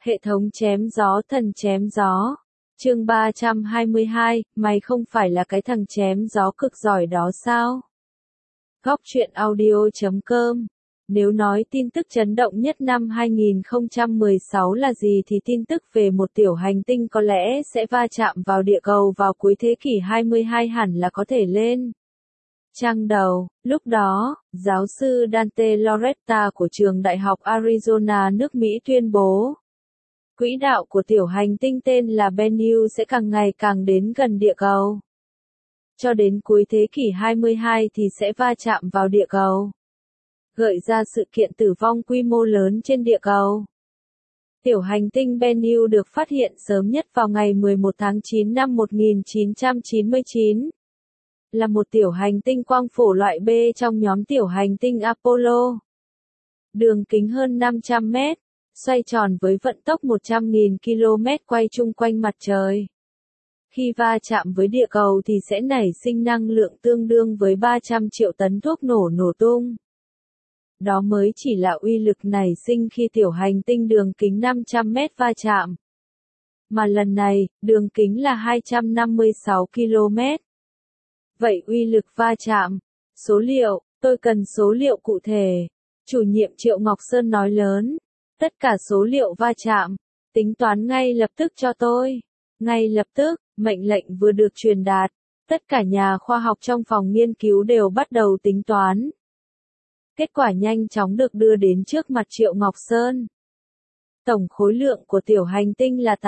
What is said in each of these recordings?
Hệ thống chém gió thần chém gió. Chương 322, mày không phải là cái thằng chém gió cực giỏi đó sao? Góc truyện audio.com. Nếu nói tin tức chấn động nhất năm 2016 là gì thì tin tức về một tiểu hành tinh có lẽ sẽ va chạm vào địa cầu vào cuối thế kỷ 22 hẳn là có thể lên trang đầu. Lúc đó, giáo sư Dante Lauretta của trường Đại học Arizona nước Mỹ tuyên bố, quỹ đạo của tiểu hành tinh tên là Bennu sẽ càng ngày càng đến gần địa cầu. Cho đến cuối thế kỷ 22 thì sẽ va chạm vào địa cầu, gợi ra sự kiện tử vong quy mô lớn trên địa cầu. Tiểu hành tinh Bennu được phát hiện sớm nhất vào ngày 11 tháng 9 năm 1999. Là một tiểu hành tinh quang phổ loại B trong nhóm tiểu hành tinh Apollo. Đường kính hơn 500 mét, xoay tròn với vận tốc 100.000 km quay chung quanh mặt trời. Khi va chạm với địa cầu thì sẽ nảy sinh năng lượng tương đương với 300 triệu tấn thuốc nổ tung. Đó mới chỉ là uy lực nảy sinh khi tiểu hành tinh đường kính 500 mét va chạm. Mà lần này, đường kính là 256 km. Vậy uy lực va chạm, số liệu, tôi cần số liệu cụ thể. Chủ nhiệm Triệu Ngọc Sơn nói lớn, tất cả số liệu va chạm, tính toán ngay lập tức cho tôi. Ngay lập tức, mệnh lệnh vừa được truyền đạt, tất cả nhà khoa học trong phòng nghiên cứu đều bắt đầu tính toán. Kết quả nhanh chóng được đưa đến trước mặt Triệu Ngọc Sơn. Tổng khối lượng của tiểu hành tinh là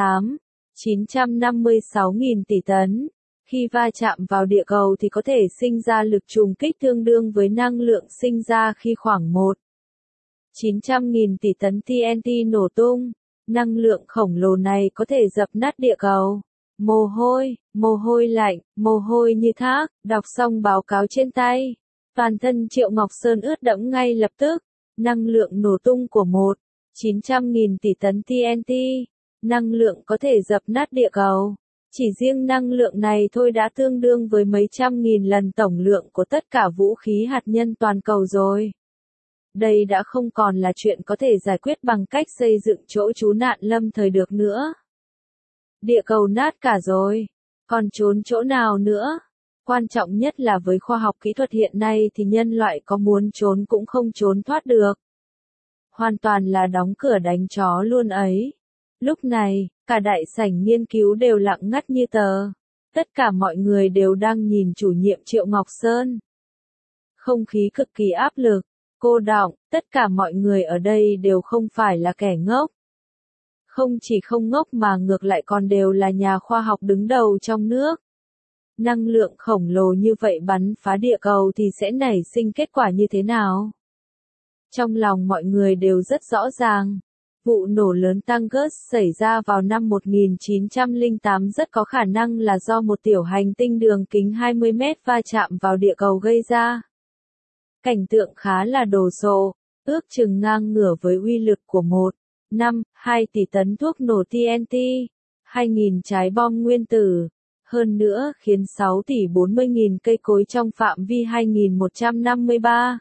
956.000 tỷ tấn. Khi va chạm vào địa cầu thì có thể sinh ra lực trùng kích tương đương với năng lượng sinh ra khi khoảng 900.000 tỷ tấn TNT nổ tung. Năng lượng khổng lồ này có thể dập nát địa cầu. Mồ hôi lạnh, mồ hôi như thác, đọc xong báo cáo trên tay. Toàn thân Triệu Ngọc Sơn ướt đẫm ngay lập tức. Năng lượng nổ tung của 900.000 tỷ tấn TNT. Năng lượng có thể dập nát địa cầu. Chỉ riêng năng lượng này thôi đã tương đương với mấy trăm nghìn lần tổng lượng của tất cả vũ khí hạt nhân toàn cầu rồi. Đây đã không còn là chuyện có thể giải quyết bằng cách xây dựng chỗ trú nạn lâm thời được nữa. Địa cầu nát cả rồi, còn trốn chỗ nào nữa? Quan trọng nhất là với khoa học kỹ thuật hiện nay thì nhân loại có muốn trốn cũng không trốn thoát được. Hoàn toàn là đóng cửa đánh chó luôn ấy. Lúc này, cả đại sảnh nghiên cứu đều lặng ngắt như tờ. Tất cả mọi người đều đang nhìn chủ nhiệm Triệu Ngọc Sơn. Không khí cực kỳ áp lực, cô đọng, tất cả mọi người ở đây đều không phải là kẻ ngốc. Không chỉ không ngốc mà ngược lại còn đều là nhà khoa học đứng đầu trong nước. Năng lượng khổng lồ như vậy bắn phá địa cầu thì sẽ nảy sinh kết quả như thế nào? Trong lòng mọi người đều rất rõ ràng. Vụ nổ lớn Tangus xảy ra vào năm 1908 rất có khả năng là do một tiểu hành tinh đường kính 20 mét va chạm vào địa cầu gây ra. Cảnh tượng khá là đồ sộ, ước chừng ngang ngửa với uy lực của 2 tỷ tấn thuốc nổ TNT, 2.000 trái bom nguyên tử. Hơn nữa khiến 6 tỷ 40.000 cây cối trong phạm vi 2.153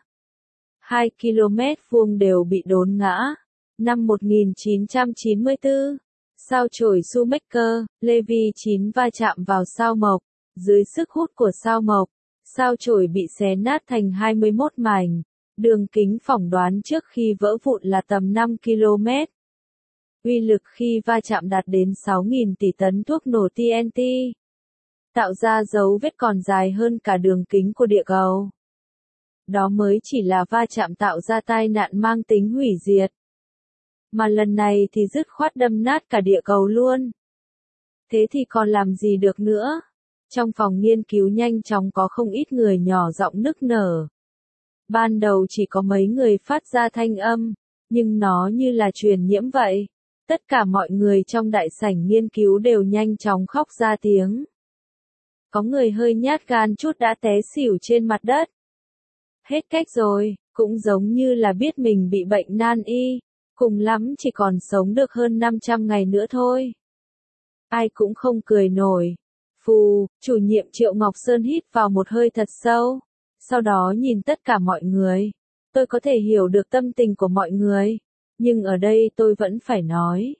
km vuông đều bị đốn ngã. Năm 1994, sao chổi Shoemaker, Levy 9 va chạm vào sao Mộc. Dưới sức hút của sao Mộc, sao chổi bị xé nát thành 21 mảnh. Đường kính phỏng đoán trước khi vỡ vụn là tầm 5 km. Uy lực khi va chạm đạt đến 6.000 tỷ tấn thuốc nổ TNT. Tạo ra dấu vết còn dài hơn cả đường kính của địa cầu. Đó mới chỉ là va chạm tạo ra tai nạn mang tính hủy diệt. Mà lần này thì dứt khoát đâm nát cả địa cầu luôn. Thế thì còn làm gì được nữa? Trong phòng nghiên cứu nhanh chóng có không ít người nhỏ giọng nức nở. Ban đầu chỉ có mấy người phát ra thanh âm, nhưng nó như là truyền nhiễm vậy. Tất cả mọi người trong đại sảnh nghiên cứu đều nhanh chóng khóc ra tiếng. Có người hơi nhát gan chút đã té xỉu trên mặt đất. Hết cách rồi, cũng giống như là biết mình bị bệnh nan y. Cùng lắm chỉ còn sống được hơn 500 ngày nữa thôi. Ai cũng không cười nổi. Phù, chủ nhiệm Triệu Ngọc Sơn hít vào một hơi thật sâu. Sau đó nhìn tất cả mọi người. Tôi có thể hiểu được tâm tình của mọi người. Nhưng ở đây tôi vẫn phải nói.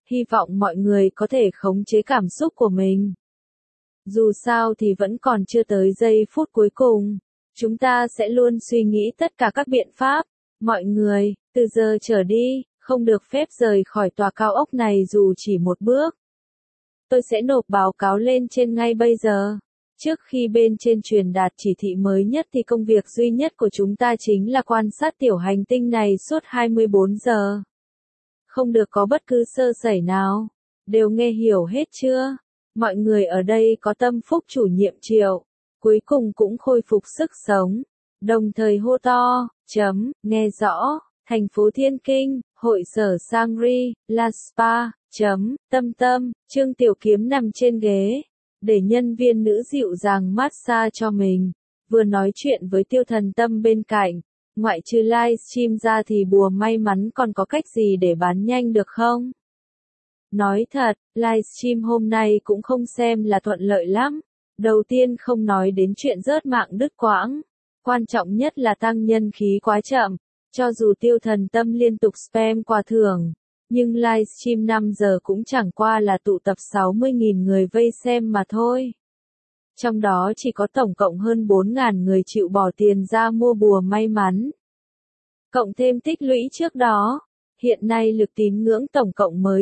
Hy vọng mọi người có thể khống chế cảm xúc của mình. Dù sao thì vẫn còn chưa tới giây phút cuối cùng. Chúng ta sẽ luôn suy nghĩ tất cả các biện pháp. Mọi người, từ giờ trở đi, không được phép rời khỏi tòa cao ốc này dù chỉ một bước. Tôi sẽ nộp báo cáo lên trên ngay bây giờ. Trước khi bên trên truyền đạt chỉ thị mới nhất thì công việc duy nhất của chúng ta chính là quan sát tiểu hành tinh này suốt 24 giờ. Không được có bất cứ sơ sẩy nào. Đều nghe hiểu hết chưa? Mọi người ở đây có tâm phúc chủ nhiệm Triệu. Cuối cùng cũng khôi phục sức sống. Đồng thời hô to, nghe rõ, thành phố Thiên Kinh, hội sở Sangri, La Spa, tâm, Trương Tiểu Kiếm nằm trên ghế, để nhân viên nữ dịu dàng massage cho mình, vừa nói chuyện với Tiêu Thần Tâm bên cạnh, ngoại trừ livestream ra thì bùa may mắn còn có cách gì để bán nhanh được không? Nói thật, livestream hôm nay cũng không xem là thuận lợi lắm. Đầu tiên không nói đến chuyện rớt mạng đứt quãng. Quan trọng nhất là tăng nhân khí quá chậm. Cho dù Tiêu Thần Tâm liên tục spam quà thưởng, nhưng livestream 5 giờ cũng chẳng qua là tụ tập 60.000 người vây xem mà thôi. Trong đó chỉ có tổng cộng hơn 4.000 người chịu bỏ tiền ra mua bùa may mắn. Cộng thêm tích lũy trước đó, hiện nay lực tín ngưỡng tổng cộng mới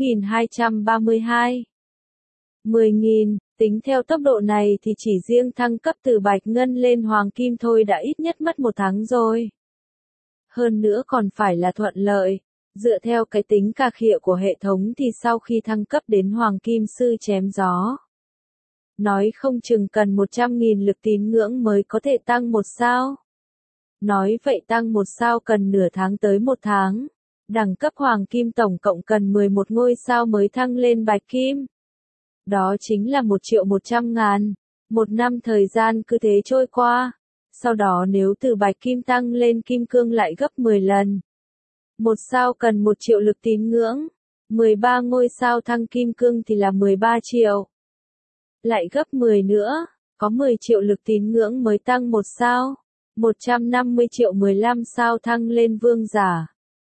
6.232. 10.000, tính theo tốc độ này thì chỉ riêng thăng cấp từ bạch ngân lên hoàng kim thôi đã ít nhất mất 1 tháng rồi. Hơn nữa còn phải là thuận lợi. Dựa theo cái tính cà khịa của hệ thống thì sau khi thăng cấp đến hoàng kim sư chém gió, nói không chừng cần 100.000 lực tín ngưỡng mới có thể tăng 1 sao. Nói vậy tăng 1 sao cần nửa tháng tới 1 tháng. Đẳng cấp hoàng kim tổng cộng cần 11 ngôi sao mới thăng lên bạch kim. Đó chính là 1.100.000. 1 năm thời gian cứ thế trôi qua. Sau đó nếu từ bạch kim tăng lên kim cương lại gấp 10 lần. 1 sao cần 1 triệu lực tín ngưỡng. 13 ngôi sao thăng kim cương thì là 13 triệu. Lại gấp 10 nữa, có 10 triệu lực tín ngưỡng mới tăng 1 sao. 150 triệu 15 sao thăng lên vương giả.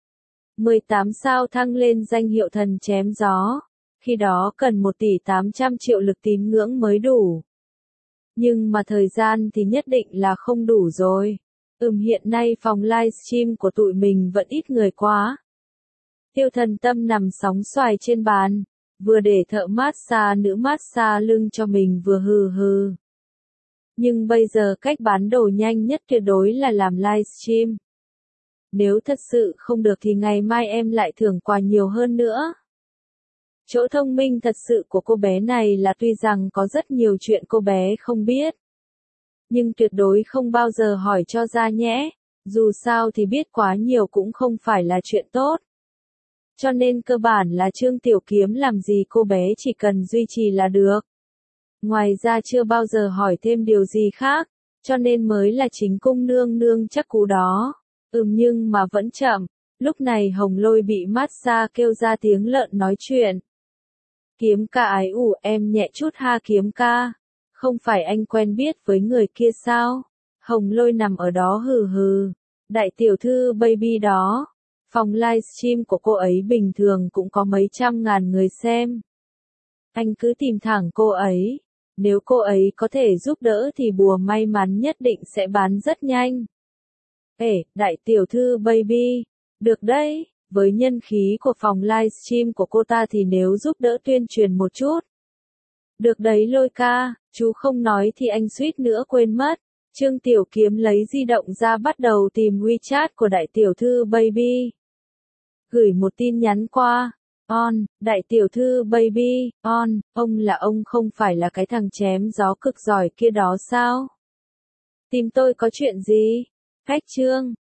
18 sao thăng lên danh hiệu thần chém gió. Khi đó cần 1 tỷ 800 triệu lực tín ngưỡng mới đủ. Nhưng mà thời gian thì nhất định là không đủ rồi. Hiện nay phòng livestream của tụi mình vẫn ít người quá. Tiêu Thần Tâm nằm sóng xoài trên bàn, vừa để thợ massage nữ massage lưng cho mình vừa hừ hừ. Nhưng bây giờ cách bán đồ nhanh nhất tuyệt đối là làm livestream. Nếu thật sự không được thì ngày mai em lại thưởng quà nhiều hơn nữa. Chỗ thông minh thật sự của cô bé này là tuy rằng có rất nhiều chuyện cô bé không biết, nhưng tuyệt đối không bao giờ hỏi cho ra nhẽ, dù sao thì biết quá nhiều cũng không phải là chuyện tốt. Cho nên cơ bản là Trương Tiểu Kiếm làm gì cô bé chỉ cần duy trì là được. Ngoài ra chưa bao giờ hỏi thêm điều gì khác, cho nên mới là chính cung nương nương chắc cú đó. Nhưng mà vẫn chậm, lúc này Hồng Lôi bị massage kêu ra tiếng lợn nói chuyện. Kiếm ca ái ủ em nhẹ chút ha Kiếm ca. Không phải anh quen biết với người kia sao? Hồng Lôi nằm ở đó hừ hừ. Đại tiểu thư baby đó. Phòng livestream của cô ấy bình thường cũng có mấy trăm ngàn người xem. Anh cứ tìm thẳng cô ấy. Nếu cô ấy có thể giúp đỡ thì bùa may mắn nhất định sẽ bán rất nhanh. Đại tiểu thư baby. Được đấy, với nhân khí của phòng livestream của cô ta thì nếu giúp đỡ tuyên truyền một chút. Được đấy Lôi ca, chú không nói thì anh suýt nữa quên mất. Trương Tiểu Kiếm lấy di động ra bắt đầu tìm WeChat của đại tiểu thư baby. Gửi một tin nhắn qua. Đại tiểu thư baby, ông là ông không phải là cái thằng chém gió cực giỏi kia đó sao? Tìm tôi có chuyện gì? Khách Trương,